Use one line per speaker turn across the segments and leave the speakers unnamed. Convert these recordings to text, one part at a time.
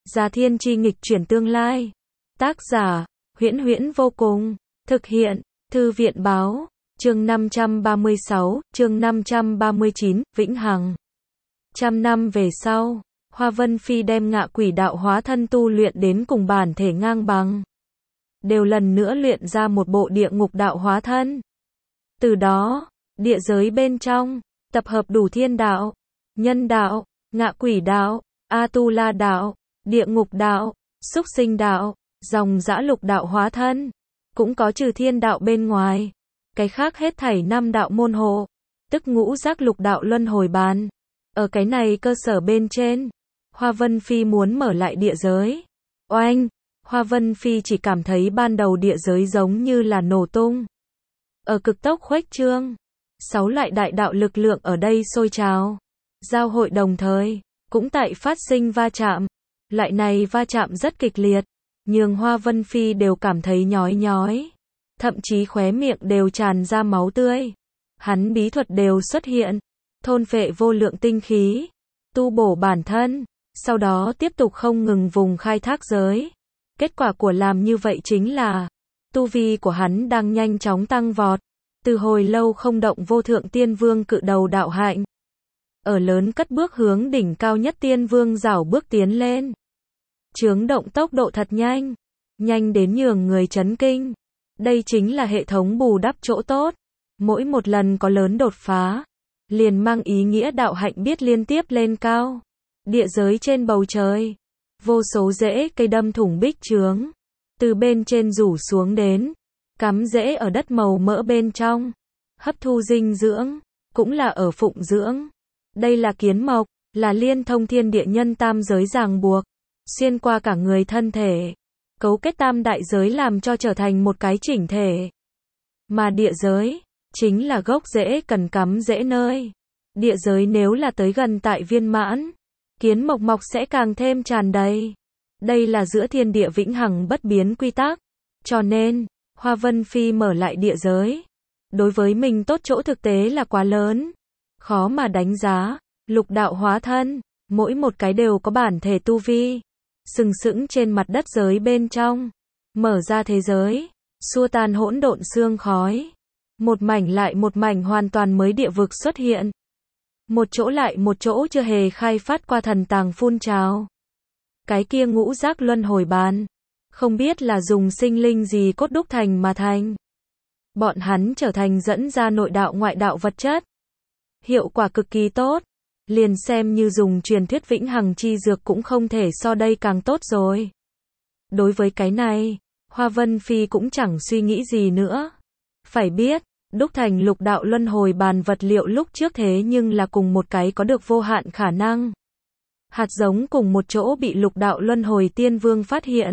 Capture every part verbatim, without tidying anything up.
Già Thiên Chi nghịch chuyển tương lai. Tác giả, Huyễn Huyễn vô cùng. Thực hiện, Thư viện báo. Chương năm trăm ba mươi sáu, chương năm trăm ba mươi chín, Vĩnh Hằng. Trăm năm về sau, Hoa Vân Phi đem ngạ quỷ đạo hóa thân tu luyện đến cùng bản thể ngang bằng. Đều lần nữa luyện ra một bộ địa ngục đạo hóa thân. Từ đó, địa giới bên trong, tập hợp đủ thiên đạo, nhân đạo, ngạ quỷ đạo, A-tu-la đạo, địa ngục đạo, súc sinh đạo, dòng dã lục đạo hóa thân. Cũng có trừ thiên đạo bên ngoài. Cái khác hết thảy năm đạo môn hộ, tức ngũ giác lục đạo luân hồi bàn. Ở cái này cơ sở bên trên, Hoa Vân Phi muốn mở lại địa giới. Oanh! Hoa Vân Phi chỉ cảm thấy ban đầu địa giới giống như là nổ tung. Ở cực tốc khuếch trương, sáu loại đại đạo lực lượng ở đây sôi trào, giao hội đồng thời, cũng tại phát sinh va chạm. Loại này va chạm rất kịch liệt, nhường Hoa Vân Phi đều cảm thấy nhói nhói. Thậm chí khóe miệng đều tràn ra máu tươi. Hắn bí thuật đều xuất hiện, thôn phệ vô lượng tinh khí, tu bổ bản thân, sau đó tiếp tục không ngừng vùng khai thác giới. Kết quả của làm như vậy chính là, tu vi của hắn đang nhanh chóng tăng vọt, từ hồi lâu không động vô thượng tiên vương cự đầu đạo hạnh. Ở lớn cất bước hướng đỉnh cao nhất tiên vương rảo bước tiến lên. Chướng động tốc độ thật nhanh, nhanh đến nhường người chấn kinh. Đây chính là hệ thống bù đắp chỗ tốt. Mỗi một lần có lớn đột phá, liền mang ý nghĩa đạo hạnh biết liên tiếp lên cao. Địa giới trên bầu trời, vô số rễ cây đâm thủng bích chướng, từ bên trên rủ xuống đến, cắm rễ ở đất màu mỡ bên trong, hấp thu dinh dưỡng, cũng là ở phụng dưỡng. Đây là kiến mộc, là liên thông thiên địa nhân tam giới ràng buộc, xuyên qua cả người thân thể, cấu kết tam đại giới làm cho trở thành một cái chỉnh thể. Mà địa giới, chính là gốc rễ cần cắm rễ nơi. Địa giới nếu là tới gần tại viên mãn, kiến mộc mọc sẽ càng thêm tràn đầy. Đây là giữa thiên địa vĩnh hằng bất biến quy tắc. Cho nên, Hoa Vân Phi mở lại địa giới. Đối với mình tốt chỗ thực tế là quá lớn. Khó mà đánh giá, lục đạo hóa thân, mỗi một cái đều có bản thể tu vi. Sừng sững trên mặt đất giới bên trong. Mở ra thế giới, xua tan hỗn độn sương khói. Một mảnh lại một mảnh hoàn toàn mới địa vực xuất hiện. Một chỗ lại một chỗ chưa hề khai phát qua thần tàng phun trào. Cái kia ngũ giác luân hồi bàn, không biết là dùng sinh linh gì cốt đúc thành mà thành. Bọn hắn trở thành dẫn ra nội đạo ngoại đạo vật chất. Hiệu quả cực kỳ tốt. Liền xem như dùng truyền thuyết vĩnh hằng chi dược cũng không thể so đây càng tốt rồi. Đối với cái này, Hoa Vân Phi cũng chẳng suy nghĩ gì nữa. Phải biết, đúc thành lục đạo luân hồi bàn vật liệu lúc trước thế nhưng là cùng một cái có được vô hạn khả năng. Hạt giống cùng một chỗ bị lục đạo luân hồi tiên vương phát hiện.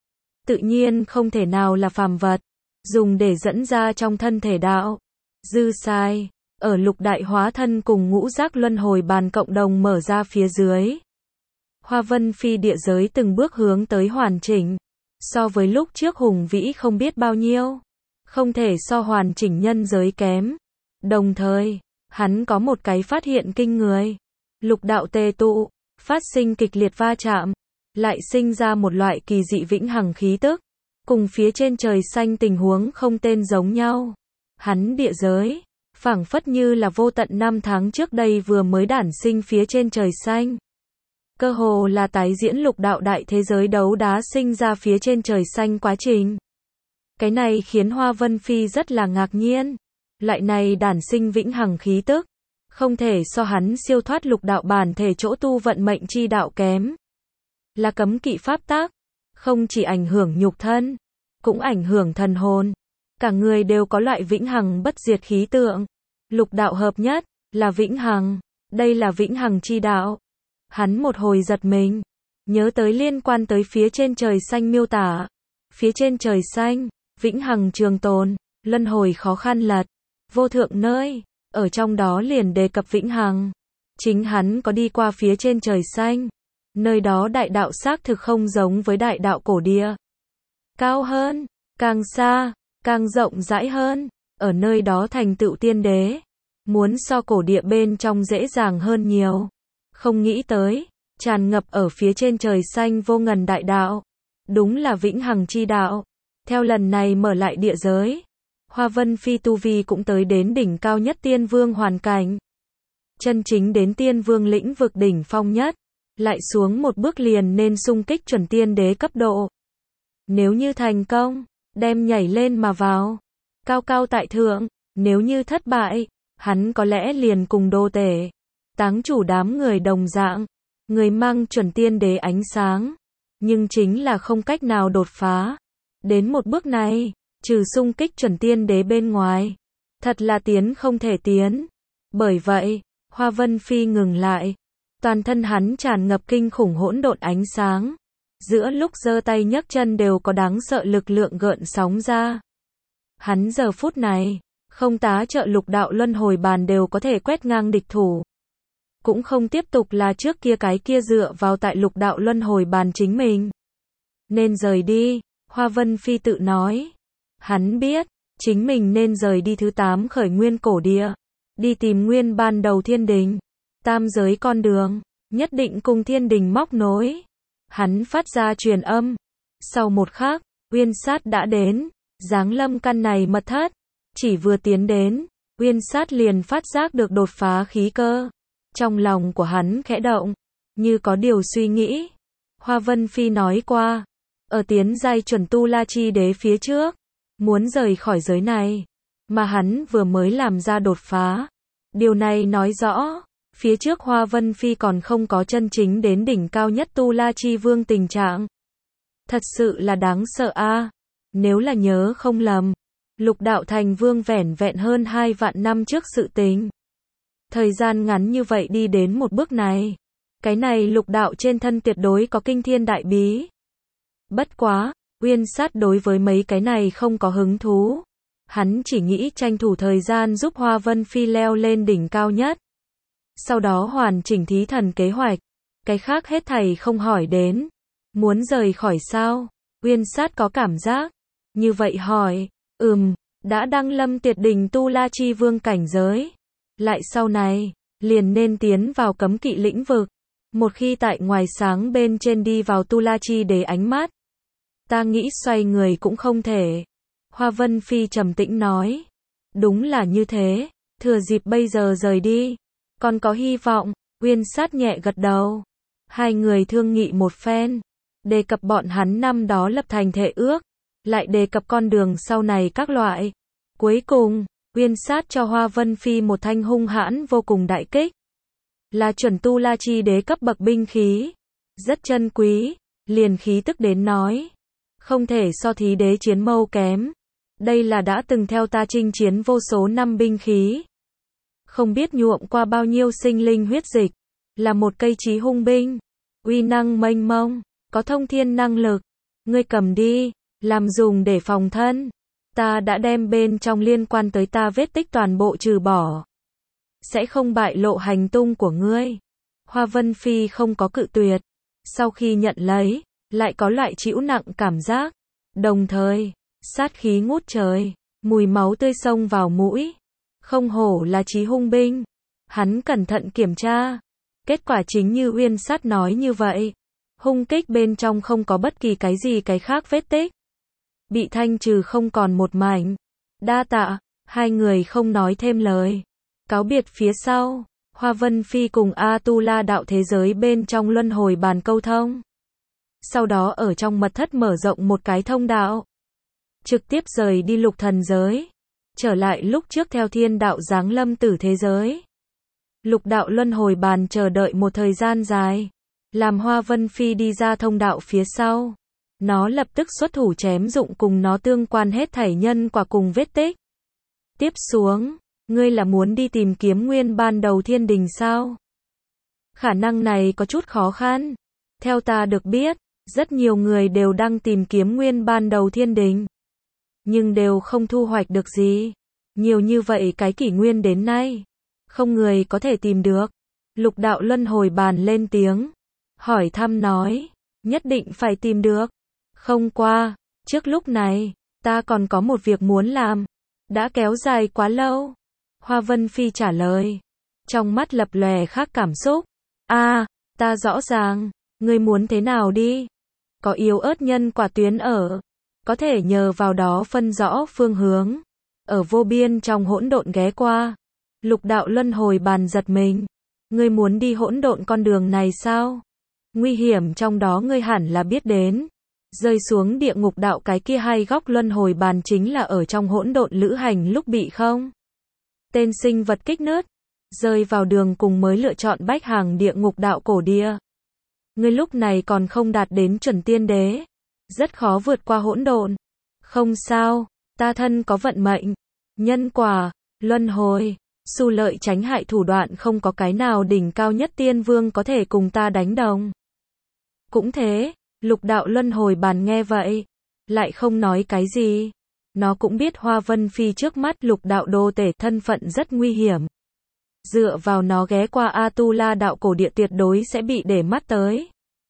Tự nhiên không thể nào là phàm vật, dùng để dẫn ra trong thân thể đạo. Dư sai, ở lục đại hóa thân cùng ngũ giác luân hồi bàn cộng đồng mở ra phía dưới. Hoa Vân Phi địa giới từng bước hướng tới hoàn chỉnh. So với lúc trước hùng vĩ không biết bao nhiêu. Không thể so hoàn chỉnh nhân giới kém. Đồng thời, hắn có một cái phát hiện kinh người. Lục đạo tề tụ, phát sinh kịch liệt va chạm, lại sinh ra một loại kỳ dị vĩnh hằng khí tức. Cùng phía trên trời xanh tình huống không tên giống nhau. Hắn địa giới, phảng phất như là vô tận năm tháng trước đây vừa mới đản sinh phía trên trời xanh. Cơ hồ là tái diễn lục đạo đại thế giới đấu đá sinh ra phía trên trời xanh quá trình. Cái này khiến Hoa Vân Phi rất là ngạc nhiên. Loại này đản sinh vĩnh hằng khí tức, không thể so hắn siêu thoát lục đạo bản thể chỗ tu vận mệnh chi đạo kém. Là cấm kỵ pháp tác, không chỉ ảnh hưởng nhục thân, cũng ảnh hưởng thần hồn. Cả người đều có loại vĩnh hằng bất diệt khí tượng. Lục đạo hợp nhất, là vĩnh hằng. Đây là vĩnh hằng chi đạo. Hắn một hồi giật mình, nhớ tới liên quan tới phía trên trời xanh miêu tả. Phía trên trời xanh, vĩnh hằng trường tồn, luân hồi khó khăn lật, vô thượng nơi, ở trong đó liền đề cập vĩnh hằng. Chính hắn có đi qua phía trên trời xanh, nơi đó đại đạo xác thực không giống với đại đạo cổ địa. Cao hơn, càng xa, càng rộng rãi hơn, ở nơi đó thành tựu tiên đế, muốn so cổ địa bên trong dễ dàng hơn nhiều. Không nghĩ tới, tràn ngập ở phía trên trời xanh vô ngần đại đạo. Đúng là vĩnh hằng chi đạo. Theo lần này mở lại địa giới, Hoa Vân Phi tu vi cũng tới đến đỉnh cao nhất tiên vương hoàn cảnh. Chân chính đến tiên vương lĩnh vực đỉnh phong nhất, lại xuống một bước liền nên xung kích chuẩn tiên đế cấp độ. Nếu như thành công, đem nhảy lên mà vào, cao cao tại thượng, nếu như thất bại, hắn có lẽ liền cùng đô tể, táng chủ đám người đồng dạng, người mang chuẩn tiên đế ánh sáng, nhưng chính là không cách nào đột phá. Đến một bước này, trừ xung kích chuẩn tiên đế bên ngoài, thật là tiến không thể tiến. Bởi vậy, Hoa Vân Phi ngừng lại, toàn thân hắn tràn ngập kinh khủng hỗn độn ánh sáng, giữa lúc giơ tay nhấc chân đều có đáng sợ lực lượng gợn sóng ra. Hắn giờ phút này, không tá trợ lục đạo luân hồi bàn đều có thể quét ngang địch thủ. Cũng không tiếp tục là trước kia cái kia dựa vào tại lục đạo luân hồi bàn chính mình. Nên rời đi, Hoa Vân Phi tự nói. Hắn biết, chính mình nên rời đi thứ tám khởi nguyên cổ địa, đi tìm nguyên ban đầu thiên đình, tam giới con đường, nhất định cùng thiên đình móc nối. Hắn phát ra truyền âm. Sau một khắc, Uyên Sát đã đến, giáng lâm căn này mật thất. Chỉ vừa tiến đến, Uyên Sát liền phát giác được đột phá khí cơ. Trong lòng của hắn khẽ động, như có điều suy nghĩ. Hoa Vân Phi nói qua, ở tiến giai chuẩn tu la chi đế phía trước, muốn rời khỏi giới này, mà hắn vừa mới làm ra đột phá. Điều này nói rõ, phía trước Hoa Vân Phi còn không có chân chính đến đỉnh cao nhất tu la chi vương tình trạng. Thật sự là đáng sợ a. Nếu là nhớ không lầm, lục đạo thành vương vẻn vẹn hơn hai vạn năm trước sự tình. Thời gian ngắn như vậy đi đến một bước này, cái này lục đạo trên thân tuyệt đối có kinh thiên đại bí. Bất quá, Uyên Sát đối với mấy cái này không có hứng thú. Hắn chỉ nghĩ tranh thủ thời gian giúp Hoa Vân Phi leo lên đỉnh cao nhất. Sau đó hoàn chỉnh thí thần kế hoạch. Cái khác hết thảy không hỏi đến. Muốn rời khỏi sao? Uyên Sát có cảm giác. Như vậy hỏi, ừm, đã đăng lâm tuyệt đỉnh tu la chi vương cảnh giới. Lại sau này, liền nên tiến vào cấm kỵ lĩnh vực. Một khi tại ngoài sáng bên trên đi vào tu la chi đế ánh mắt, ta nghĩ xoay người cũng không thể. Hoa Vân Phi trầm tĩnh nói. Đúng là như thế, thừa dịp bây giờ rời đi, còn có hy vọng. Uyên Sát nhẹ gật đầu. Hai người thương nghị một phen, đề cập bọn hắn năm đó lập thành thể ước, lại đề cập con đường sau này các loại. Cuối cùng, Uyên Sát cho Hoa Vân Phi một thanh hung hãn vô cùng đại kích. Là chuẩn tu la chi đế cấp bậc binh khí. Rất chân quý, liền khí tức đến nói. Không thể so thí đế chiến mâu kém. Đây là đã từng theo ta chinh chiến vô số năm binh khí. Không biết nhuộm qua bao nhiêu sinh linh huyết dịch. Là một cây chí hung binh. Uy năng mênh mông, có thông thiên năng lực. Ngươi cầm đi, làm dùng để phòng thân. Ta đã đem bên trong liên quan tới ta vết tích toàn bộ trừ bỏ. Sẽ không bại lộ hành tung của ngươi. Hoa Vân Phi không có cự tuyệt. Sau khi nhận lấy, lại có loại chịu nặng cảm giác. Đồng thời, sát khí ngút trời, mùi máu tươi xông vào mũi. Không hổ là chí hung binh. Hắn cẩn thận kiểm tra. Kết quả chính như Uyên Sát nói như vậy. Hung kích bên trong không có bất kỳ cái gì cái khác vết tích. Bị thanh trừ không còn một mảnh. Đa tạ, hai người không nói thêm lời. Cáo biệt phía sau, Hoa Vân Phi cùng A-tu-la đạo thế giới bên trong luân hồi bàn câu thông. Sau đó ở trong mật thất mở rộng một cái thông đạo. Trực tiếp rời đi lục thần giới. Trở lại lúc trước theo thiên đạo giáng lâm tử thế giới. Lục đạo luân hồi bàn chờ đợi một thời gian dài. Làm Hoa Vân Phi đi ra thông đạo phía sau. Nó lập tức xuất thủ chém dụng cùng nó tương quan hết thảy nhân quả cùng vết tích. Tiếp xuống, ngươi là muốn đi tìm kiếm nguyên ban đầu thiên đình sao? Khả năng này có chút khó khăn. Theo ta được biết, rất nhiều người đều đang tìm kiếm nguyên ban đầu thiên đình. Nhưng đều không thu hoạch được gì. Nhiều như vậy cái kỷ nguyên đến nay. Không người có thể tìm được. Lục đạo luân hồi bàn lên tiếng. Hỏi thăm nói. Nhất định phải tìm được. Không qua. Trước lúc này, ta còn có một việc muốn làm. Đã kéo dài quá lâu. Hoa Vân Phi trả lời. Trong mắt lập lòe khác cảm xúc. A, Ta rõ ràng, ngươi muốn thế nào đi? Có yếu ớt nhân quả tuyến ở, có thể nhờ vào đó phân rõ phương hướng. Ở vô biên trong hỗn độn ghé qua, lục đạo luân hồi bàn giật mình. Ngươi muốn đi hỗn độn con đường này sao? Nguy hiểm trong đó ngươi hẳn là biết đến. Rơi xuống địa ngục đạo cái kia hay góc luân hồi bàn chính là ở trong hỗn độn lữ hành lúc bị không? Tên sinh vật kích nứt, rơi vào đường cùng mới lựa chọn bách hàng địa ngục đạo cổ địa. Ngươi lúc này còn không đạt đến chuẩn tiên đế, rất khó vượt qua hỗn độn. Không sao, ta thân có vận mệnh, nhân quả, luân hồi, xu lợi tránh hại thủ đoạn không có cái nào đỉnh cao nhất tiên vương có thể cùng ta đánh đồng. Cũng thế, lục đạo luân hồi bàn nghe vậy, lại không nói cái gì. Nó cũng biết Hoa Vân Phi trước mắt lục đạo đô tể thân phận rất nguy hiểm. Dựa vào nó ghé qua Atula đạo cổ địa tuyệt đối sẽ bị để mắt tới.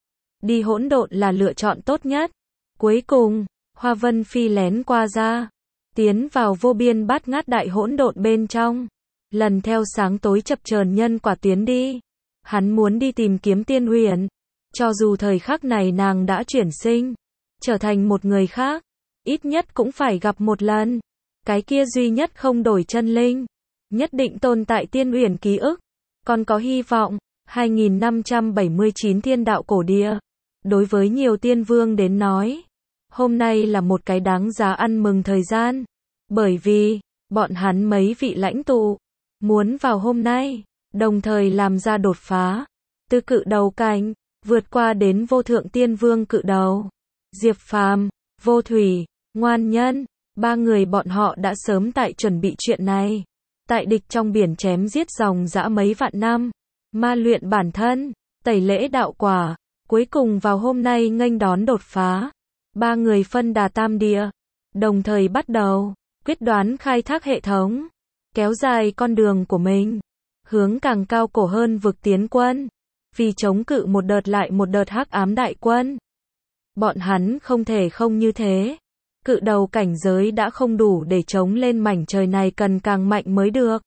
Đi hỗn độn là lựa chọn tốt nhất. Cuối cùng, Hoa Vân Phi lén qua ra, tiến vào vô biên bát ngát đại hỗn độn bên trong. Lần theo sáng tối chập chờn nhân quả tuyến đi. Hắn muốn đi tìm kiếm Tiên Huyền. Cho dù thời khắc này nàng đã chuyển sinh, trở thành một người khác, ít nhất cũng phải gặp một lần. Cái kia duy nhất không đổi chân linh, nhất định tồn tại Tiên Huyền ký ức, còn có hy vọng. hai nghìn năm trăm bảy mươi chín thiên đạo cổ địa. Đối với nhiều tiên vương đến nói, hôm nay là một cái đáng giá ăn mừng thời gian. Bởi vì, bọn hắn mấy vị lãnh tụ, muốn vào hôm nay, đồng thời làm ra đột phá. Từ cự đầu cảnh, vượt qua đến vô thượng tiên vương cự đầu. Diệp Phàm, Vô Thủy, Ngoan Nhân, ba người bọn họ đã sớm tại chuẩn bị chuyện này. Tại địch trong biển chém giết dòng dã mấy vạn năm, ma luyện bản thân, tẩy lễ đạo quả, cuối cùng vào hôm nay nghênh đón đột phá. Ba người phân đà tam địa, đồng thời bắt đầu, quyết đoán khai thác hệ thống, kéo dài con đường của mình, hướng càng cao cổ hơn vực tiến quân, vì chống cự một đợt lại một đợt hắc ám đại quân. Bọn hắn không thể không như thế. Cự đầu cảnh giới đã không đủ để chống lên mảnh trời này, cần càng mạnh mới được.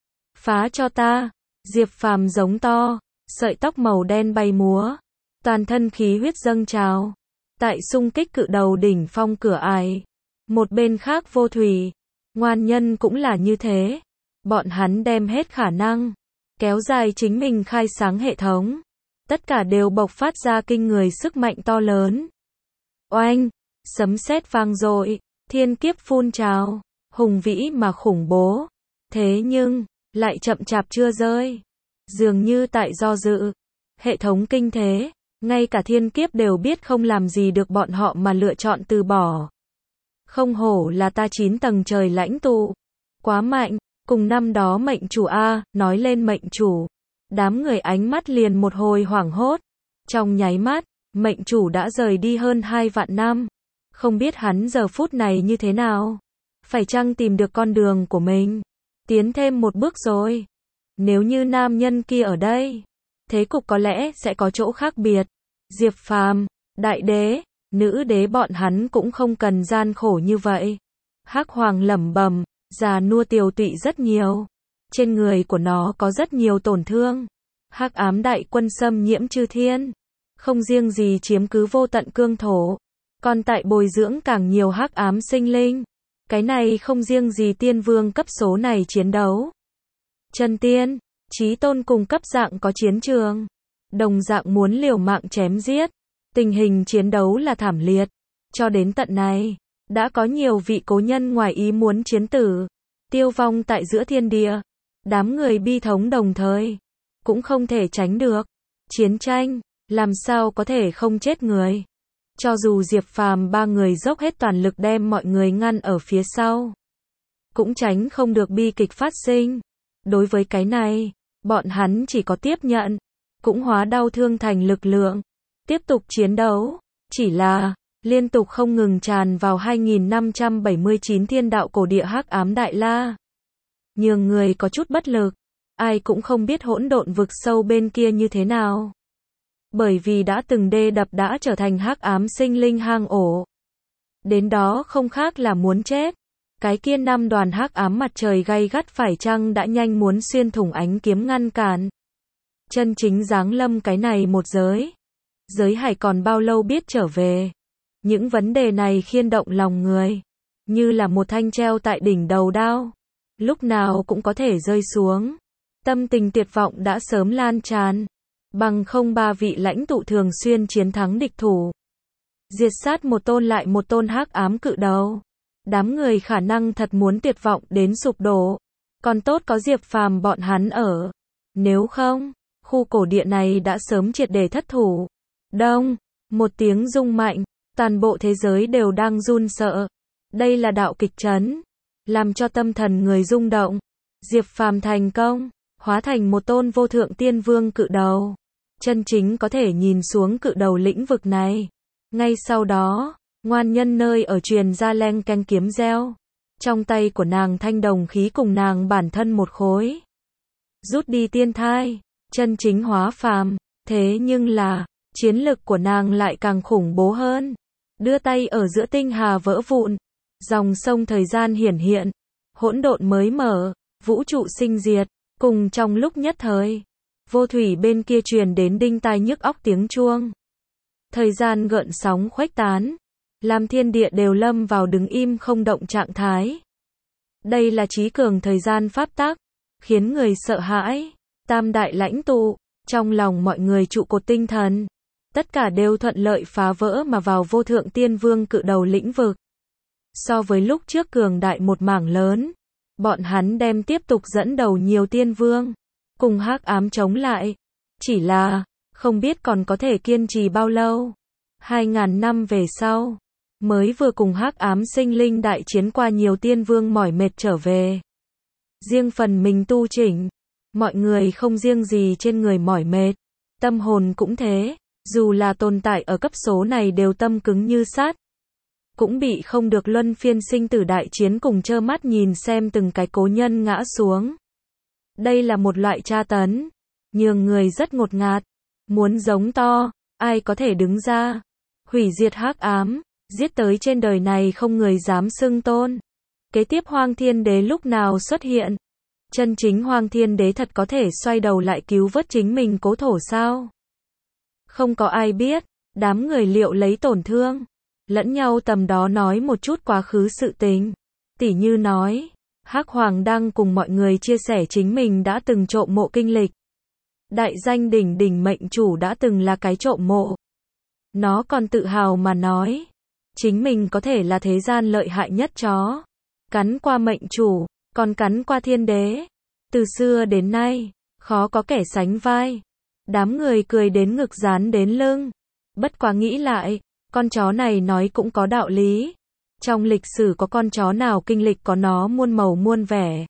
Phá cho ta, Diệp Phàm giống to, sợi tóc màu đen bay múa, toàn thân khí huyết dâng trào, tại xung kích cự đầu đỉnh phong cửa ải. Một bên khác Vô Thủy, Ngoan Nhân cũng là như thế. Bọn hắn đem hết khả năng, kéo dài chính mình khai sáng hệ thống. Tất cả đều bộc phát ra kinh người sức mạnh to lớn. Oanh! Sấm sét vang dội, thiên kiếp phun trào, hùng vĩ mà khủng bố. Thế nhưng, lại chậm chạp chưa rơi. Dường như tại do dự. Hệ thống kinh thế, ngay cả thiên kiếp đều biết không làm gì được bọn họ mà lựa chọn từ bỏ. Không hổ là ta chín tầng trời lãnh tụ. Quá mạnh, cùng năm đó mệnh chủ A, nói lên mệnh chủ. Đám người ánh mắt liền một hồi hoảng hốt. Trong nháy mắt, mệnh chủ đã rời đi hơn hai vạn năm. Không biết hắn giờ phút này như thế nào. Phải chăng tìm được con đường của mình. Tiến thêm một bước rồi. Nếu như nam nhân kia ở đây, thế cục có lẽ sẽ có chỗ khác biệt. Diệp Phàm, đại đế, nữ đế bọn hắn cũng không cần gian khổ như vậy. Hắc Hoàng lẩm bẩm, già nua tiều tụy rất nhiều. Trên người của nó có rất nhiều tổn thương. Hắc ám đại quân xâm nhiễm chư thiên. Không riêng gì chiếm cứ vô tận cương thổ, còn tại bồi dưỡng càng nhiều hắc ám sinh linh. Cái này không riêng gì tiên vương cấp số này chiến đấu. Chân tiên, chí tôn cùng cấp dạng có chiến trường. Đồng dạng muốn liều mạng chém giết. Tình hình chiến đấu là thảm liệt. Cho đến tận này, đã có nhiều vị cố nhân ngoài ý muốn chiến tử, tiêu vong tại giữa thiên địa. Đám người bi thống đồng thời, cũng không thể tránh được. Chiến tranh, làm sao có thể không chết người. Cho dù Diệp Phàm ba người dốc hết toàn lực đem mọi người ngăn ở phía sau, cũng tránh không được bi kịch phát sinh. Đối với cái này, bọn hắn chỉ có tiếp nhận, cũng hóa đau thương thành lực lượng, tiếp tục chiến đấu. Chỉ là, liên tục không ngừng tràn vào hai nghìn năm trăm bảy mươi chín thiên đạo cổ địa hắc ám đại la. Nhường người có chút bất lực, ai cũng không biết hỗn độn vực sâu bên kia như thế nào. Bởi vì đã từng đê đập đã trở thành hắc ám sinh linh hang ổ. Đến đó không khác là muốn chết. Cái kia năm đoàn hắc ám mặt trời gay gắt phải chăng đã nhanh muốn xuyên thủng ánh kiếm ngăn cản. chân chính giáng lâm cái này một giới. Giới hải còn bao lâu biết trở về? Những vấn đề này khiên động lòng người, như là một thanh treo tại đỉnh đầu đao, lúc nào cũng có thể rơi xuống. Tâm tình tuyệt vọng đã sớm lan tràn, bằng không ba vị lãnh tụ thường xuyên chiến thắng địch thủ, diệt sát một tôn lại một tôn hắc ám cự đầu. Đám người khả năng thật muốn tuyệt vọng đến sụp đổ, còn tốt có Diệp Phàm bọn hắn ở. Nếu không, khu cổ địa này đã sớm triệt để thất thủ. Đông, một tiếng rung mạnh, toàn bộ thế giới đều đang run sợ. Đây là đạo kịch trấn, làm cho tâm thần người rung động. Diệp Phàm thành công, hóa thành một tôn vô thượng tiên vương cự đầu, chân chính có thể nhìn xuống cự đầu lĩnh vực này. Ngay sau đó, ngoan nhân nơi ở truyền ra leng keng kiếm reo. Trong tay của nàng thanh đồng khí cùng nàng bản thân một khối. Rút đi tiên thai, chân chính hóa phàm. Thế nhưng là, chiến lực của nàng lại càng khủng bố hơn. Đưa tay ở giữa tinh hà vỡ vụn, dòng sông thời gian hiển hiện, hỗn độn mới mở, vũ trụ sinh diệt. Cùng trong lúc nhất thời, vô thủy bên kia truyền đến đinh tai nhức óc tiếng chuông. Thời gian gợn sóng khuếch tán, làm thiên địa đều lâm vào đứng im không động trạng thái. Đây là trí cường thời gian pháp tắc, khiến người sợ hãi. Tam đại lãnh tụ, trong lòng mọi người trụ cột tinh thần, tất cả đều thuận lợi phá vỡ mà vào vô thượng tiên vương cự đầu lĩnh vực. So với lúc trước cường đại một mảng lớn, bọn hắn đem tiếp tục dẫn đầu nhiều tiên vương, cùng hắc ám chống lại. Chỉ là, không biết còn có thể kiên trì bao lâu. Hai ngàn năm về sau, mới vừa cùng hắc ám sinh linh đại chiến qua nhiều tiên vương mỏi mệt trở về. Riêng phần mình tu chỉnh, mọi người không riêng gì trên người mỏi mệt, tâm hồn cũng thế, dù là tồn tại ở cấp số này đều tâm cứng như sắt. Cũng bị không được luân phiên sinh tử đại chiến cùng trơ mắt nhìn xem từng cái cố nhân ngã xuống. Đây là một loại tra tấn, nhường người rất ngột ngạt, muốn giống to, ai có thể đứng ra, hủy diệt hắc ám, giết tới trên đời này không người dám xưng tôn. Kế tiếp Hoang Thiên Đế lúc nào xuất hiện? Chân chính Hoang Thiên Đế thật có thể xoay đầu lại cứu vớt chính mình cố thổ sao? Không có ai biết, đám người liệu lấy tổn thương, lẫn nhau tầm đó nói một chút quá khứ sự tình. Tỉ như nói, Hắc Hoàng đang cùng mọi người chia sẻ chính mình đã từng trộm mộ kinh lịch. Đại danh đỉnh đỉnh mệnh chủ đã từng là cái trộm mộ. Nó còn tự hào mà nói, chính mình có thể là thế gian lợi hại nhất chó. Cắn qua mệnh chủ, còn cắn qua thiên đế. Từ xưa đến nay, khó có kẻ sánh vai. Đám người cười đến ngực dán đến lưng. Bất quá nghĩ lại, con chó này nói cũng có đạo lý. Trong lịch sử có con chó nào kinh lịch có nó muôn màu muôn vẻ.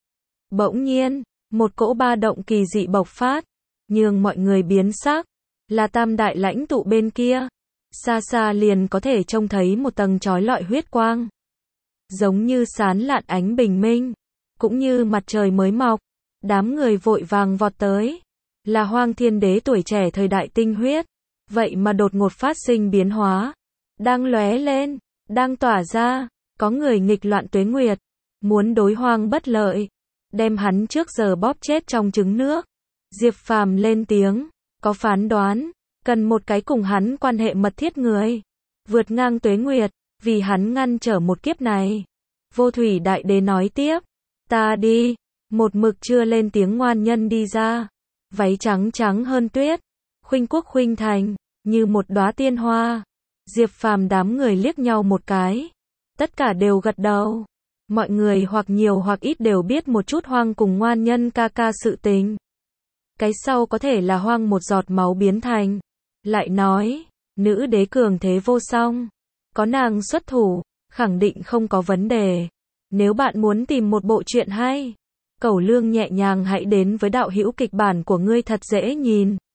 Bỗng nhiên, một cỗ ba động kỳ dị bộc phát, nhường mọi người biến sắc. Là tam đại lãnh tụ bên kia. Xa xa liền có thể trông thấy một tầng chói lọi huyết quang. Giống như sán lạn ánh bình minh, cũng như mặt trời mới mọc. Đám người vội vàng vọt tới. Là Hoang Thiên Đế tuổi trẻ thời đại tinh huyết. Vậy mà đột ngột phát sinh biến hóa. Đang lóe lên, đang tỏa ra. Có người nghịch loạn tuế nguyệt, muốn đối Hoang bất lợi, đem hắn trước giờ bóp chết trong trứng nước. Diệp Phàm lên tiếng, có phán đoán, cần một cái cùng hắn quan hệ mật thiết người, vượt ngang tuế nguyệt, vì hắn ngăn trở một kiếp này. Vô thủy đại đế nói tiếp, ta đi. Một mực chưa lên tiếng ngoan nhân đi ra, váy trắng trắng hơn tuyết, khuynh quốc khuynh thành, như một đóa tiên hoa. Diệp Phàm đám người liếc nhau một cái, tất cả đều gật đầu. Mọi người hoặc nhiều hoặc ít đều biết một chút Hoang cùng ngoan nhân ca ca sự tình. Cái sau có thể là Hoang một giọt máu biến thành. Lại nói, nữ đế cường thế vô song, có nàng xuất thủ, khẳng định không có vấn đề. Nếu bạn muốn tìm một bộ truyện hay, Cẩu Lương nhẹ nhàng hãy đến với đạo hữu kịch bản của ngươi thật dễ nhìn.